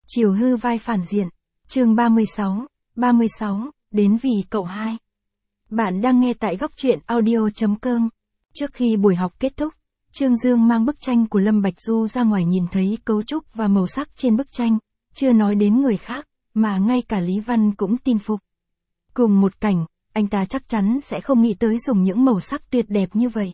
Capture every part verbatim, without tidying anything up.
Chiều hư vai phản diện. Chương ba mươi sáu, ba mươi sáu, đến vì cậu hai. Bạn đang nghe tại góc truyện audio chấm com. Trước khi buổi học kết thúc, Trương Dương mang bức tranh của Lâm Bạch Du ra ngoài, nhìn thấy cấu trúc và màu sắc trên bức tranh, chưa nói đến người khác, mà ngay cả Lý Văn cũng tin phục. Cùng một cảnh, anh ta chắc chắn sẽ không nghĩ tới dùng những màu sắc tuyệt đẹp như vậy.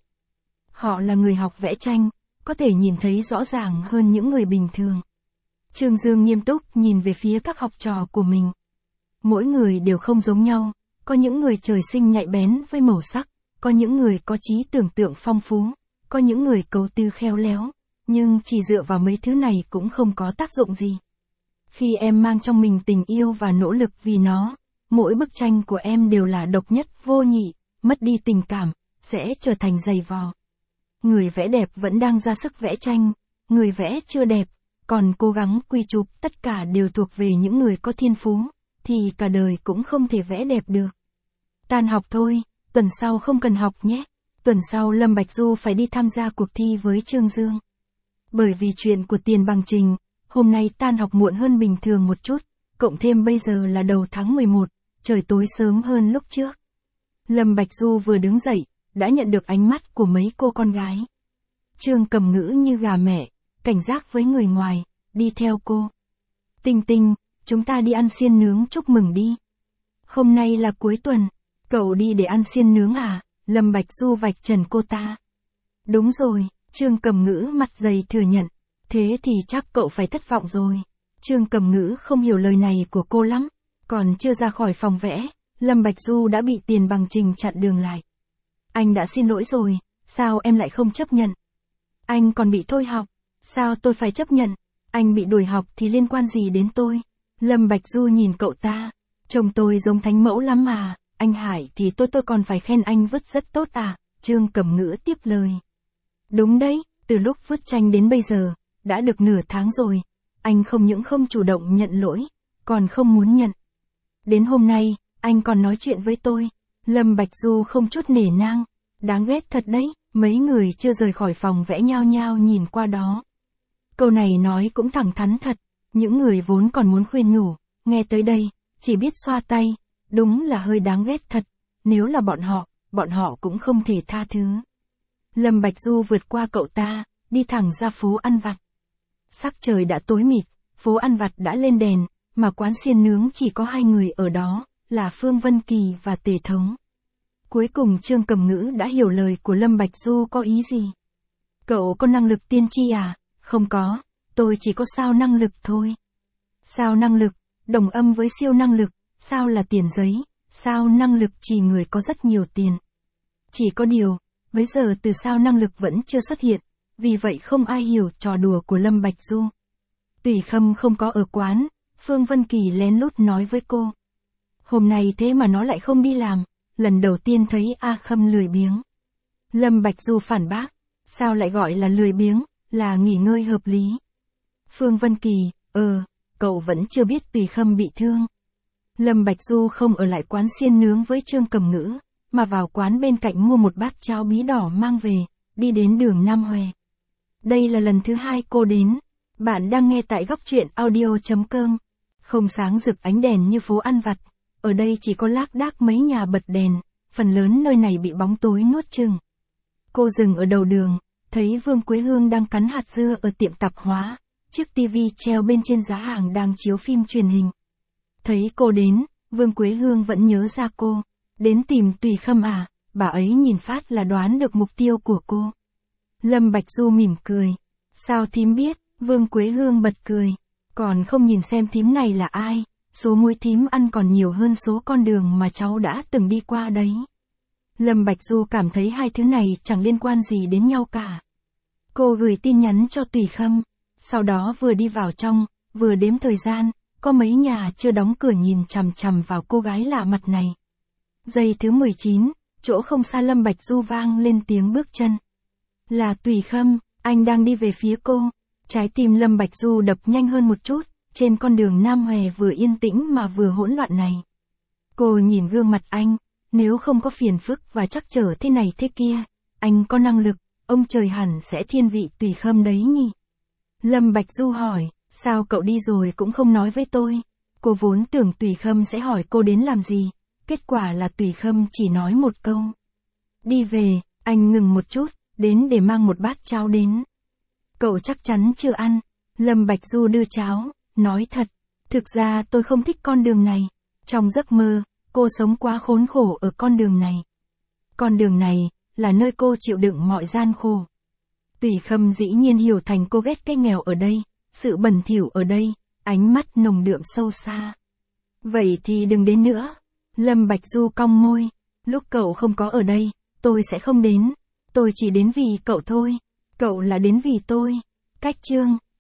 Họ là người học vẽ tranh, có thể nhìn thấy rõ ràng hơn những người bình thường. Trương Dương nghiêm túc nhìn về phía các học trò của mình. Mỗi người đều không giống nhau, có những người trời sinh nhạy bén với màu sắc, có những người có trí tưởng tượng phong phú, có những người cấu tư khéo léo, nhưng chỉ dựa vào mấy thứ này cũng không có tác dụng gì. Khi em mang trong mình tình yêu và nỗ lực vì nó, mỗi bức tranh của em đều là độc nhất vô nhị, mất đi tình cảm, sẽ trở thành dày vò. Người vẽ đẹp vẫn đang ra sức vẽ tranh, người vẽ chưa đẹp, còn cố gắng quy chụp tất cả đều thuộc về những người có thiên phú, thì cả đời cũng không thể vẽ đẹp được. Tan học thôi, tuần sau không cần học nhé. Tuần sau Lâm Bạch Du phải đi tham gia cuộc thi với Trương Dương. Bởi vì chuyện của tiền bằng trình, hôm nay tan học muộn hơn bình thường một chút, cộng thêm bây giờ là đầu tháng mười một, trời tối sớm hơn lúc trước. Lâm Bạch Du vừa đứng dậy, đã nhận được ánh mắt của mấy cô con gái. Trương Cầm Ngữ như gà mẹ, cảnh giác với người ngoài, đi theo cô. Tinh Tinh, chúng ta đi ăn xiên nướng chúc mừng đi. Hôm nay là cuối tuần, cậu đi để ăn xiên nướng à? Lâm Bạch Du vạch trần cô ta. Đúng rồi, Trương Cầm Ngữ mặt dày thừa nhận. Thế thì chắc cậu phải thất vọng rồi. Trương Cầm Ngữ không hiểu lời này của cô lắm. Còn chưa ra khỏi phòng vẽ, Lâm Bạch Du đã bị tiền bằng trình chặn đường lại. Anh đã xin lỗi rồi, sao em lại không chấp nhận? Anh còn bị thôi học, sao tôi phải chấp nhận? Anh bị đuổi học thì liên quan gì đến tôi? Lâm Bạch Du nhìn cậu ta. Chồng tôi giống thánh mẫu lắm mà, anh Hải thì tôi tôi còn phải khen anh vứt rất tốt à? Trương Cầm Ngữ tiếp lời. Đúng đấy, từ lúc vứt tranh đến bây giờ, đã được nửa tháng rồi. Anh không những không chủ động nhận lỗi, còn không muốn nhận. Đến hôm nay, anh còn nói chuyện với tôi. Lâm Bạch Du không chút nể nang. Đáng ghét thật đấy, mấy người chưa rời khỏi phòng vẽ nhao nhao nhìn qua đó. Câu này nói cũng thẳng thắn thật, những người vốn còn muốn khuyên nhủ, nghe tới đây, chỉ biết xoa tay, đúng là hơi đáng ghét thật, nếu là bọn họ, bọn họ cũng không thể tha thứ. Lâm Bạch Du vượt qua cậu ta, đi thẳng ra phố ăn vặt. Sắc trời đã tối mịt, phố ăn vặt đã lên đèn, mà quán xiên nướng chỉ có hai người ở đó, là Phương Vân Kỳ và Tề Thống. Cuối cùng Trương Cầm Ngữ đã hiểu lời của Lâm Bạch Du có ý gì. Cậu có năng lực tiên tri à? Không có, tôi chỉ có sao năng lực thôi. Sao năng lực, đồng âm với siêu năng lực, sao là tiền giấy, sao năng lực chỉ người có rất nhiều tiền. Chỉ có điều, bây giờ từ sao năng lực vẫn chưa xuất hiện, vì vậy không ai hiểu trò đùa của Lâm Bạch Du. Tùy Khâm không có ở quán, Phương Vân Kỳ lén lút nói với cô. Hôm nay thế mà nó lại không đi làm, lần đầu tiên thấy A Khâm lười biếng. Lâm Bạch Du phản bác, sao lại gọi là lười biếng, là nghỉ ngơi hợp lý. Phương Vân Kỳ, ờ, cậu vẫn chưa biết Tùy Khâm bị thương. Lâm Bạch Du không ở lại quán xiên nướng với Trương Cầm Ngữ, mà vào quán bên cạnh mua một bát cháo bí đỏ mang về, đi đến đường Nam Hòe. Đây là lần thứ hai cô đến. Bạn đang nghe tại góc truyện audio chấm com. Không sáng rực ánh đèn như phố ăn vặt, ở đây chỉ có lác đác mấy nhà bật đèn, phần lớn nơi này bị bóng tối nuốt chửng. Cô dừng ở đầu đường, thấy Vương Quế Hương đang cắn hạt dưa ở tiệm tạp hóa, chiếc tivi treo bên trên giá hàng đang chiếu phim truyền hình. Thấy cô đến, Vương Quế Hương vẫn nhớ ra cô, đến tìm Tùy Khâm à, bà ấy nhìn phát là đoán được mục tiêu của cô. Lâm Bạch Du mỉm cười, sao thím biết? Vương Quế Hương bật cười, còn không nhìn xem thím này là ai, số muối thím ăn còn nhiều hơn số con đường mà cháu đã từng đi qua đấy. Lâm Bạch Du cảm thấy hai thứ này chẳng liên quan gì đến nhau cả. Cô gửi tin nhắn cho Tùy Khâm, sau đó vừa đi vào trong, vừa đếm thời gian, có mấy nhà chưa đóng cửa nhìn chằm chằm vào cô gái lạ mặt này. Giây thứ mười chín, chỗ không xa Lâm Bạch Du vang lên tiếng bước chân. Là Tùy Khâm, anh đang đi về phía cô. Trái tim Lâm Bạch Du đập nhanh hơn một chút, trên con đường Nam Hòe vừa yên tĩnh mà vừa hỗn loạn này. Cô nhìn gương mặt anh, nếu không có phiền phức và trắc trở thế này thế kia, anh có năng lực, ông trời hẳn sẽ thiên vị Tùy Khâm đấy nhỉ. Lâm Bạch Du hỏi, Sao cậu đi rồi cũng không nói với tôi? Cô vốn tưởng Tùy Khâm sẽ hỏi cô đến làm gì, kết quả là Tùy Khâm chỉ nói một câu. Đi về. Anh ngừng một chút, đến để mang một bát cháo đến. Cậu chắc chắn chưa ăn. Lâm Bạch Du đưa cháo, nói thật, thực ra tôi không thích con đường này. Trong giấc mơ, cô sống quá khốn khổ ở con đường này. Con đường này, là nơi cô chịu đựng mọi gian khổ. Tùy Khâm dĩ nhiên hiểu thành cô ghét cái nghèo ở đây, sự bẩn thỉu ở đây, ánh mắt nồng đượm sâu xa. Vậy thì đừng đến nữa. Lâm Bạch Du cong môi, lúc cậu không có ở đây, tôi sẽ không đến. Tôi chỉ đến vì cậu thôi. Cậu là đến vì tôi. Cách chương